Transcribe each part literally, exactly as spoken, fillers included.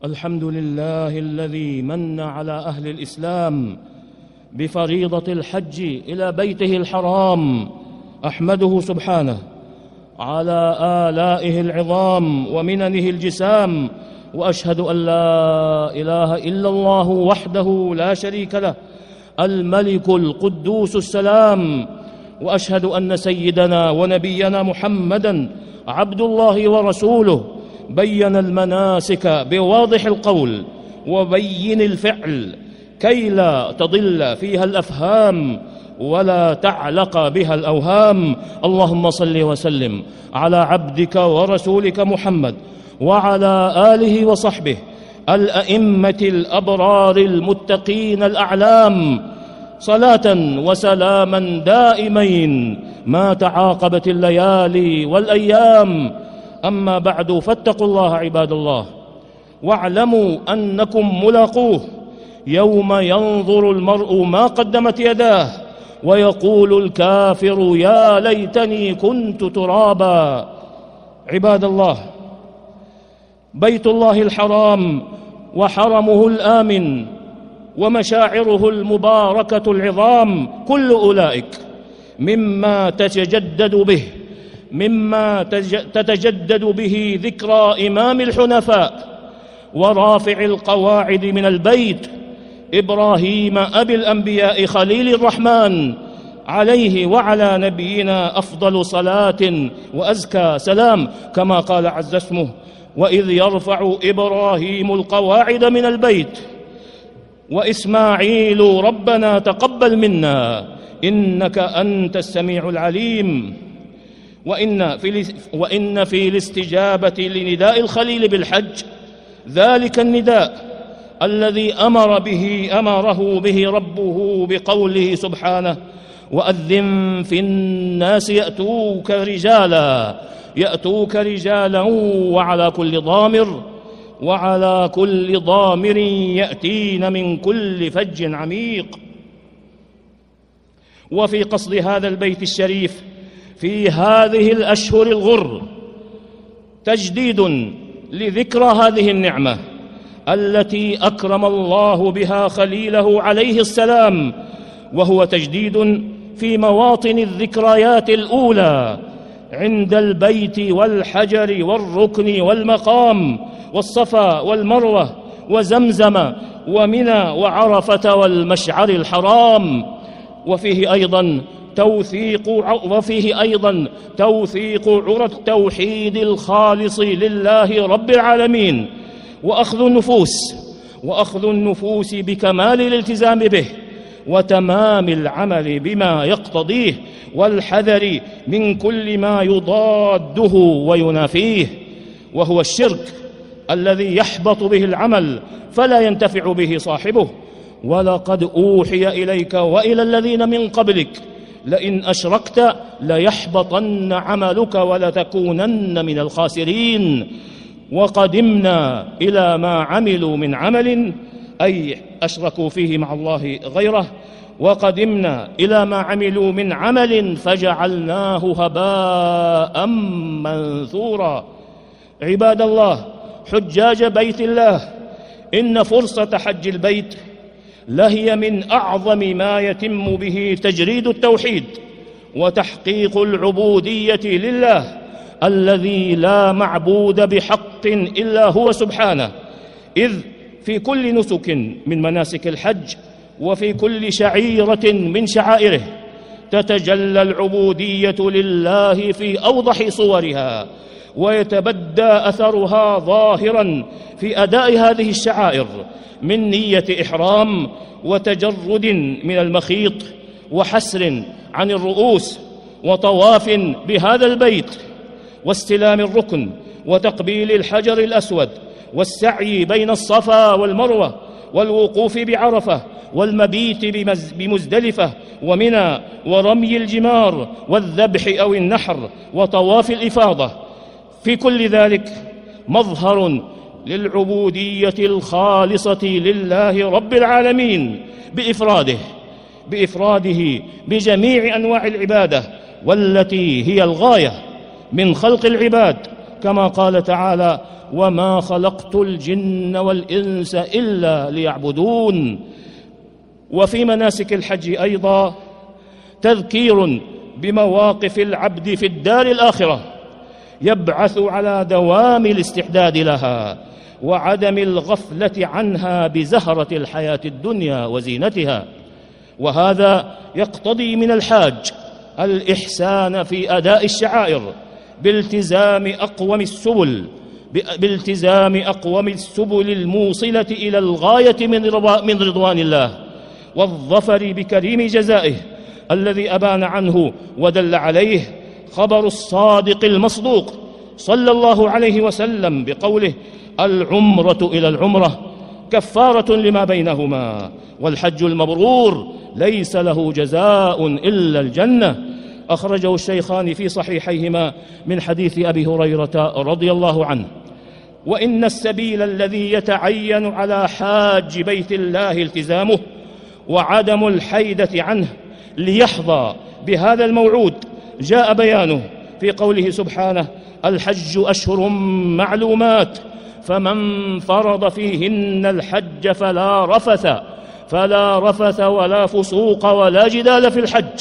الحمد لله الذي من على أهل الإسلام بفريضة الحج إلى بيته الحرام. أحمده سبحانه على آلائه العظام ومننه الجسام، وأشهد أن لا إله إلا الله وحده لا شريك له الملك القدوس السلام، وأشهد أن سيدنا ونبينا محمدًا عبد الله ورسوله، بين المناسك بواضح القول وبين الفعل كي لا تضل فيها الأفهام ولا تعلق بها الأوهام. اللهم صل وسلم على عبدك ورسولك محمد وعلى آله وصحبه الأئمة الأبرار المتقين الأعلام، صلاة وسلاما دائمين ما تعاقبت الليالي والأيام. أما بعد، فاتقوا الله عباد الله، واعلموا أنكم ملاقوه يوم ينظر المرء ما قدمت يداه ويقول الكافر يا ليتني كنت ترابا. عباد الله، بيت الله الحرام وحرمه الآمن ومشاعره المباركة العظام، كل أولئك مما تتجدد به مما تتجدد به ذكرى إمام الحنفاء ورافع القواعد من البيت إبراهيم أبي الأنبياء خليل الرحمن، عليه وعلى نبينا أفضل صلاة وأزكى سلام، كما قال عز اسمه: وإذ يرفع إبراهيم القواعد من البيت وإسماعيل ربنا تقبل منا إنك أنت السميع العليم. وإن في, وإن في الاستجابة لنداء الخليل بالحج ذلك النداء الذي أمر به أمره به ربه بقوله سبحانه: وأذن في الناس يأتوك رجالا يأتوك رجالا وعلى كل ضامر وعلى كل ضامر يأتين من كل فج عميق. وفي قصد هذا البيت الشريف في هذه الأشهر الغر تجديد لذكرى هذه النعمة التي أكرم الله بها خليله عليه السلام، وهو تجديد في مواطن الذكريات الأولى عند البيت والحجر والركن والمقام والصفا والمروة وزمزم ومنى وعرفة والمشعر الحرام. وفيه أيضا توثيق وفيه أيضا توثيق عرى التوحيد الخالص لله رب العالمين، وأخذ النفوس وأخذ النفوس بكمال الالتزام به وتمام العمل بما يقتضيه، والحذر من كل ما يضاده وينافيه، وهو الشرك الذي يحبط به العمل فلا ينتفع به صاحبه. ولقد أوحي إليك وإلى الذين من قبلك لئن أشركت ليحبطن عملك ولتكونن من الخاسرين. وقدمنا إلى ما عملوا من عمل، أي أشركوا فيه مع الله غيره، وقدمنا إلى ما عملوا من عمل فجعلناه هباء منثورا. عباد الله، حجاج بيت الله، إن فرصة حج البيت لهي من أعظم ما يتم به تجريد التوحيد وتحقيق العبودية لله الذي لا معبود بحق إلا هو سبحانه، إذ في كل نسك من مناسك الحج وفي كل شعيرة من شعائره تتجلى العبودية لله في أوضح صورها، ويتبدى أثرها ظاهرا في أداء هذه الشعائر من نية إحرام وتجرد من المخيط وحسر عن الرؤوس وطواف بهذا البيت واستلام الركن وتقبيل الحجر الأسود والسعي بين الصفا والمروة والوقوف بعرفة والمبيت بمزدلفة ومنى ورمي الجمار والذبح أو النحر وطواف الإفاضة. في كل ذلك مظهر للعبودية الخالصة لله رب العالمين بإفراده بإفراده بجميع أنواع العبادة، والتي هي الغاية من خلق العباد، كما قال تعالى: وما خلقت الجن والإنس إلا ليعبدون. وفي مناسك الحج أيضا تذكير بمواقف العبد في الدار الآخرة يبعث على دوام الاستعداد لها وعدم الغفلة عنها بزهرة الحياة الدنيا وزينتها. وهذا يقتضي من الحاج الإحسان في أداء الشعائر بالتزام أقوم السبل بالتزام أقوم السبل الموصلة إلى الغاية من رضوان الله والظفر بكريم جزائه الذي أبان عنه ودل عليه خبر الصادق المصدوق صلى الله عليه وسلم بقوله: العمرة إلى العمرة كفارة لما بينهما، والحج المبرور ليس له جزاء إلا الجنة. أخرجه الشيخان في صحيحيهما من حديث أبي هريرة رضي الله عنه. وإن السبيل الذي يتعين على حاج بيت الله التزامه وعدم الحيدة عنه ليحظى بهذا الموعود جاء بيانه في قوله سبحانه: الحج أشهر معلومات فمن فرض فيهن الحج فلا رفث فلا رفث ولا فسوق ولا جدال في الحج.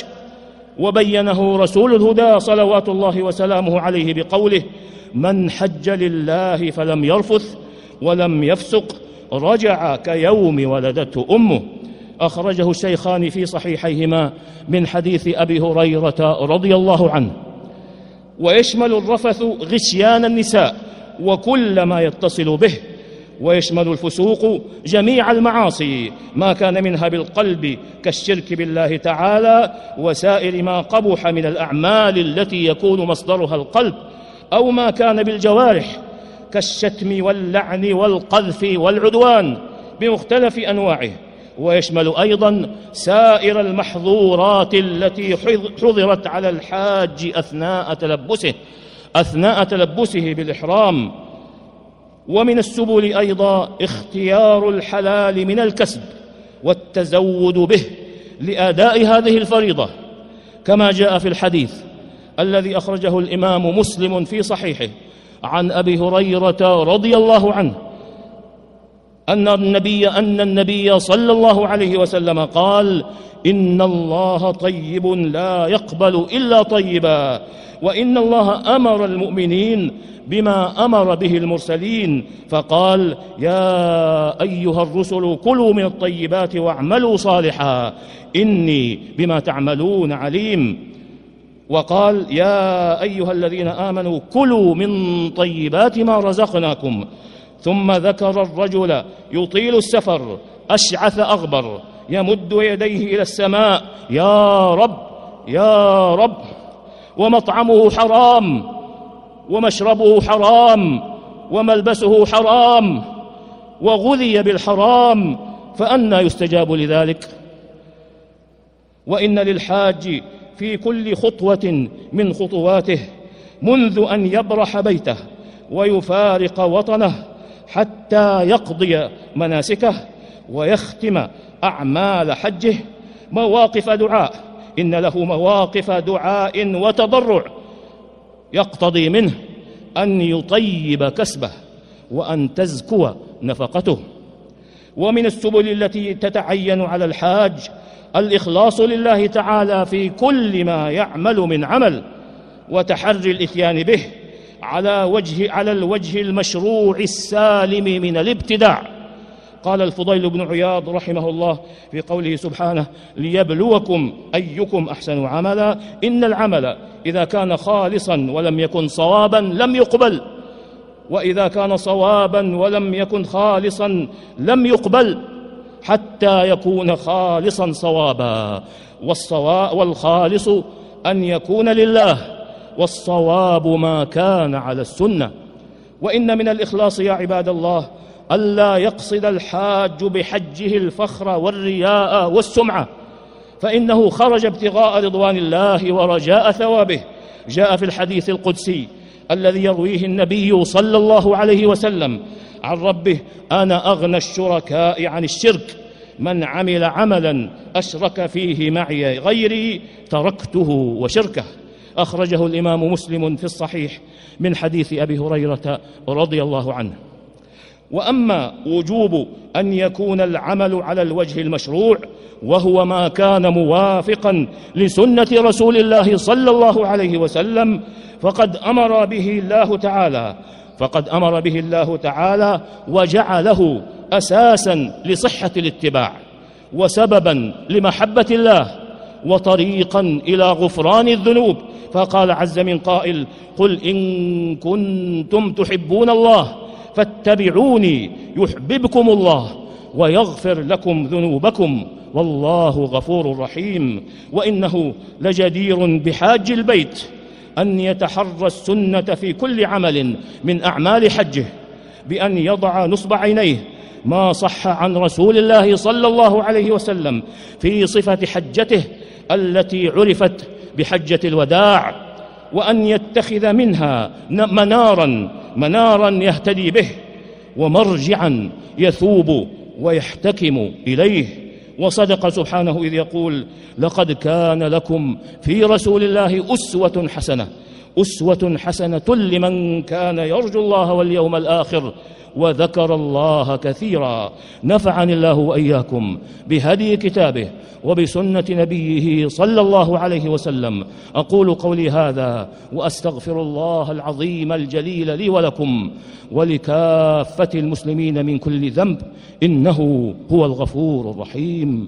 وبينه رسول الهدى صلوات الله وسلامه عليه بقوله: من حج لله فلم يرفث ولم يفسق رجع كيوم ولدته أمه. أخرجه الشيخان في صحيحيهما من حديث أبي هريرة رضي الله عنه. ويشمل الرفث غشيان النساء وكل ما يتصل به، ويشمل الفسوق جميع المعاصي ما كان منها بالقلب كالشرك بالله تعالى وسائر ما قبح من الأعمال التي يكون مصدرها القلب، أو ما كان بالجوارح كالشتم واللعن والقذف والعدوان بمختلف أنواعه. ويشمل أيضا سائر المحظورات التي حظرت على الحاج أثناء تلبسه أثناء تلبسه بالإحرام. ومن السبل أيضا اختيار الحلال من الكسب والتزود به لأداء هذه الفريضة، كما جاء في الحديث الذي أخرجه الإمام مسلم في صحيحه عن أبي هريرة رضي الله عنه أن النبي أن النبي صلى الله عليه وسلم قال: إن الله طيب لا يقبل إلا طيبا، وإن الله أمر المؤمنين بما أمر به المرسلين فقال: يا أيها الرسل كلوا من الطيبات واعملوا صالحا إني بما تعملون عليم. وقال: يا أيها الذين آمنوا كلوا من طيبات ما رزقناكم. ثم ذكر الرجل يطيل السفر أشعث أغبر يمد يديه إلى السماء: يا رب يا رب، ومطعمه حرام ومشربه حرام وملبسه حرام وغذي بالحرام، فأنى يستجاب لذلك؟ وإن للحاج في كل خطوة من خطواته منذ أن يبرح بيته ويفارق وطنه حتى يقضي مناسكه ويختم أعمال حجه مواقف دعاء. إن له مواقف دعاء وتضرع يقتضي منه أن يطيب كسبه وأن تزكو نفقته. ومن السبل التي تتعين على الحاج الإخلاص لله تعالى في كل ما يعمل من عمل وتحري الإتيان به على وجه على الوجه المشروع السالم من الابتداع. قال الفضيل بن عياض رحمه الله في قوله سبحانه: ليبلوكم أيكم أحسن عملا، إن العمل إذا كان خالصا ولم يكن صوابا لم يقبل، وإذا كان صوابا ولم يكن خالصا لم يقبل، حتى يكون خالصا صوابا. والصواب والخالص أن يكون لله، والصواب ما كان على السنة. وإن من الإخلاص يا عباد الله ألا يقصد الحاج بحجه الفخر والرياء والسمعة، فإنه خرج ابتغاء رضوان الله ورجاء ثوابه. جاء في الحديث القدسي الذي يرويه النبي صلى الله عليه وسلم عن ربه: أنا أغنى الشركاء عن الشرك، من عمل عملا أشرك فيه معي غيري تركته وشركه. أخرجه الإمام مسلم في الصحيح من حديث أبي هريرة رضي الله عنه. وأما وجوب أن يكون العمل على الوجه المشروع وهو ما كان موافقا لسنة رسول الله صلى الله عليه وسلم فقد أمر به الله تعالى فقد أمر به الله تعالى وجعله أساسا لصحة الاتباع وسببا لمحبة الله وطريقا إلى غفران الذنوب. فقال عز من قائل: قل إن كنتم تحبون الله فاتبعوني يحببكم الله ويغفر لكم ذنوبكم والله غفور رحيم. وإنه لجدير بحاج البيت أن يتحرى السنة في كل عمل من أعمال حجه بأن يضع نصب عينيه ما صح عن رسول الله صلى الله عليه وسلم في صفة حجته التي عرفت بحجة الوداع، وأن يتخذ منها منارا منارا يهتدي به ومرجعا يثوب ويحتكم إليه. وصدق سبحانه إذ يقول: لقد كان لكم في رسول الله أسوة حسنة أسوة حسنة لمن كان يرجو الله واليوم الآخر وذكر الله كثيرا. نفعني الله وإياكم بهدي كتابه وبسنة نبيه صلى الله عليه وسلم. أقول قولي هذا وأستغفر الله العظيم الجليل لي ولكم ولكافة المسلمين من كل ذنب، إنه هو الغفور الرحيم.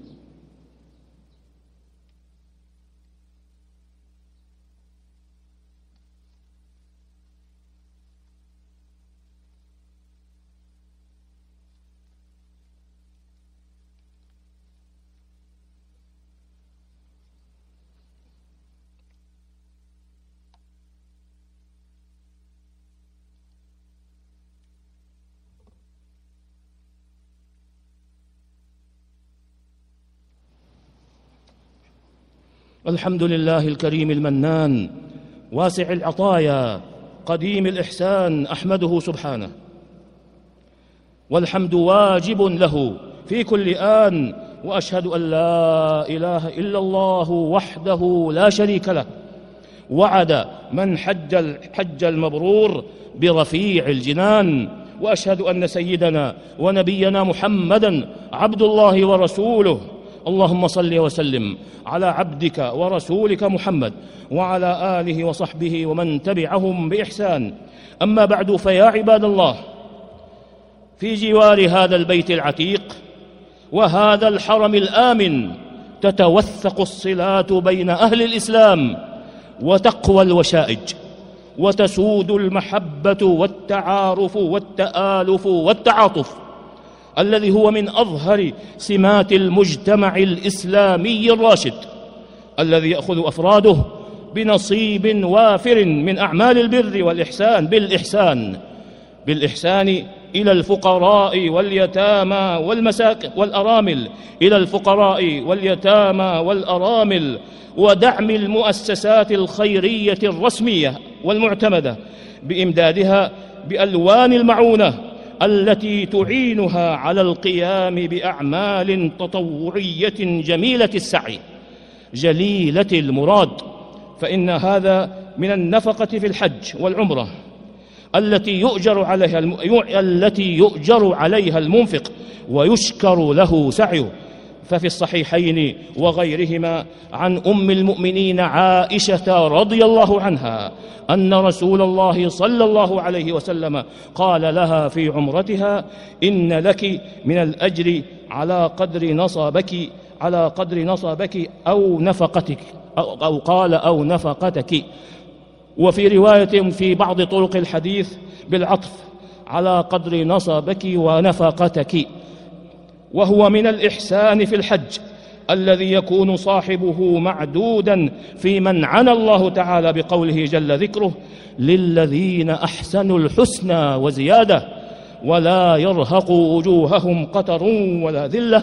الحمد لله الكريم المنان واسع العطايا قديم الإحسان، أحمده سبحانه، والحمد واجب له في كل آن، وأشهد أن لا إله إلا الله وحده لا شريك له، وعد من حج الحج المبرور برفيع الجنان. وأشهد أن سيدنا ونبينا محمدًا عبد الله ورسوله. اللهم صل وسلم على عبدك ورسولك محمد وعلى آله وصحبه ومن تبعهم بإحسان. أما بعد، فيا عباد الله، في جوار هذا البيت العتيق وهذا الحرم الآمن تتوثق الصلات بين أهل الإسلام وتقوى الوشائج وتسود المحبة والتعارف والتآلف والتعاطف الذي هو من أظهر سمات المجتمع الإسلامي الراشد الذي يأخذ أفراده بنصيب وافر من أعمال البر والإحسان بالإحسان بالإحسان إلى الفقراء واليتامى والمساكين والأرامل إلى الفقراء واليتامى والأرامل ودعم المؤسسات الخيرية الرسمية والمعتمدة بإمدادها بألوان المعونة التي تعينها على القيام بأعمال تطوعية جميلة السعي جليلة المراد. فإن هذا من النفقة في الحج والعمرة التي يؤجر عليها الم... التي يؤجر عليها المنفق ويشكر له سعيه. ففي الصحيحين وغيرهما عن أم المؤمنين عائشة رضي الله عنها أن رسول الله صلى الله عليه وسلم قال لها في عمرتها: إن لك من الأجر على قدر نصبك على قدر نصبك أو نفقتك أو, أو قال أو نفقتك. وفي رواية في بعض طرق الحديث بالعطف على قدر نصبك ونفقتك. وهو من الإحسان في الحج الذي يكون صاحبه معدودا في من عنى الله تعالى بقوله جل ذكره: للذين أحسنوا الحسنى وزيادة ولا يرهق وجوههم قتر ولا ذلة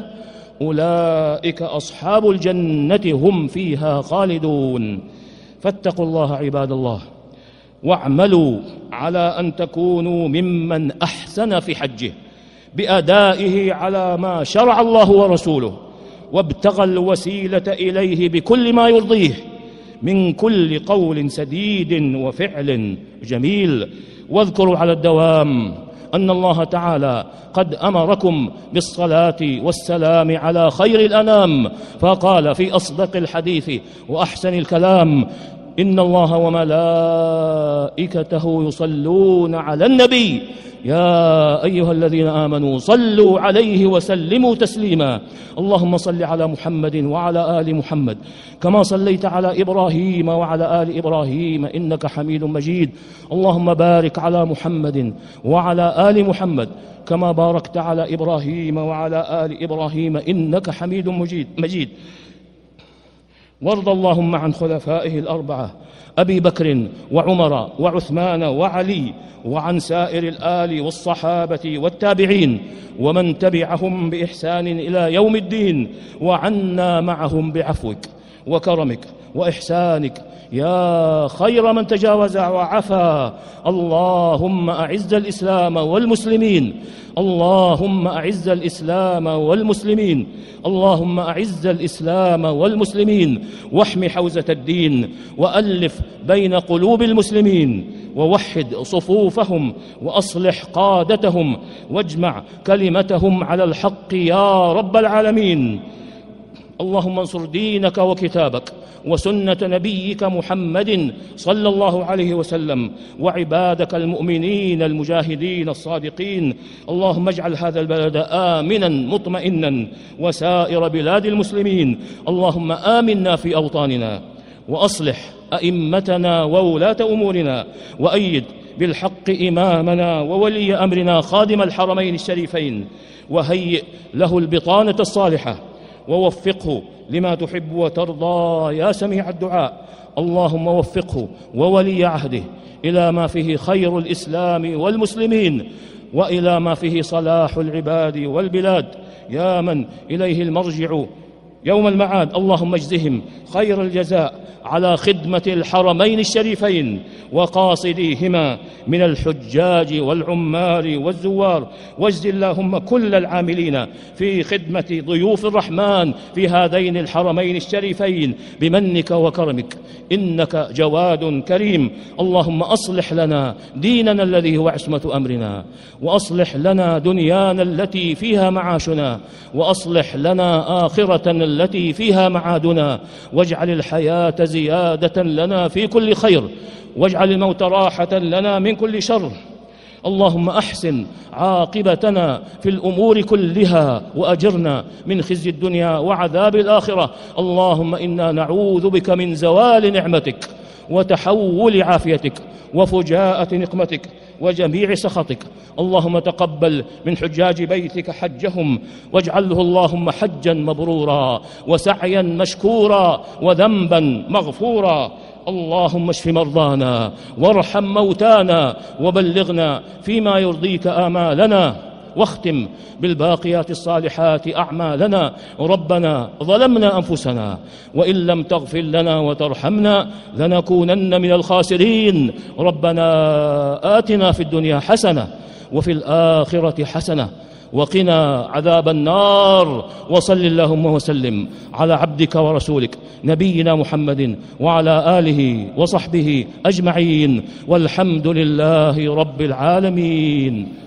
أولئك أصحاب الجنة هم فيها خالدون. فاتقوا الله عباد الله واعملوا على أن تكونوا ممن أحسن في حجه بأدائه على ما شرع الله ورسوله، وابتغى الوسيلة إليه بكل ما يرضيه من كل قول سديد وفعل جميل. واذكروا على الدوام أن الله تعالى قد أمركم بالصلاة والسلام على خير الأنام، فقال في أصدق الحديث وأحسن الكلام: إن الله وملائكته يصلون على النبي يا أيها الذين آمنوا صلوا عليه وسلموا تسليما. اللهم صل على محمد وعلى آل محمد كما صليت على إبراهيم وعلى آل إبراهيم إنك حميد مجيد. اللهم بارك على محمد وعلى آل محمد كما باركت على إبراهيم وعلى آل إبراهيم إنك حميد مجيد. وارض اللهم عن خلفائه الأربعة أبي بكر وعمر وعثمان وعلي، وعن سائر الآل والصحابة والتابعين ومن تبعهم بإحسان إلى يوم الدين، وعنا معهم بعفوك وكرمك وإحسانك يا خير من تجاوز وعفا. اللهم أعز الإسلام والمسلمين، اللهم أعز الإسلام والمسلمين، اللهم أعز الإسلام والمسلمين، واحم حوزة الدين، وألف بين قلوب المسلمين، ووحد صفوفهم، وأصلح قادتهم، واجمع كلمتهم على الحق يا رب العالمين. اللهم انصر دينك وكتابك وسنة نبيك محمد صلى الله عليه وسلم وعبادك المؤمنين المجاهدين الصادقين. اللهم اجعل هذا البلد آمنا مطمئنا وسائر بلاد المسلمين. اللهم آمنا في أوطاننا، وأصلح أئمتنا وولاة أمورنا، وأيد بالحق إمامنا وولي أمرنا خادم الحرمين الشريفين، وهيئ له البطانة الصالحة، ووفقه لما تحب وترضى يا سميع الدعاء. اللهم وفقه وولي عهده إلى ما فيه خير الإسلام والمسلمين، وإلى ما فيه صلاح العباد والبلاد، يا من إليه المرجع يوم المعاد. اللهم اجزهم خير الجزاء على خدمة الحرمين الشريفين وقاصديهما من الحجاج والعمال والزوار، واجز اللهم كل العاملين في خدمة ضيوف الرحمن في هذين الحرمين الشريفين بمنك وكرمك، إنك جواد كريم. اللهم أصلح لنا ديننا الذي هو عصمة أمرنا، وأصلح لنا دنيانا التي فيها معاشنا، وأصلح لنا آخرة التي فيها معادنا، واجعل الحياة زيادة لنا في كل خير، واجعل الموت راحة لنا من كل شر. اللهم أحسن عاقبتنا في الأمور كلها، وأجرنا من خزي الدنيا وعذاب الآخرة. اللهم إنا نعوذ بك من زوال نعمتك وتحول عافيتك وفجاءة نقمتك وجميع سخطك. اللهم تقبل من حجاج بيتك حجهم، واجعله اللهم حجا مبرورا وسعيا مشكورا وذنبا مغفورا. اللهم اشف مرضانا وارحم موتانا، وبلغنا فيما يرضيك آمالنا، واختم بالباقيات الصالحات أعمالنا. ربنا ظلمنا أنفسنا وإن لم تغفر لنا وترحمنا لنكونن من الخاسرين. ربنا آتنا في الدنيا حسنة وفي الآخرة حسنة وقنا عذاب النار. وصل اللهم وسلم على عبدك ورسولك نبينا محمد وعلى آله وصحبه أجمعين، والحمد لله رب العالمين.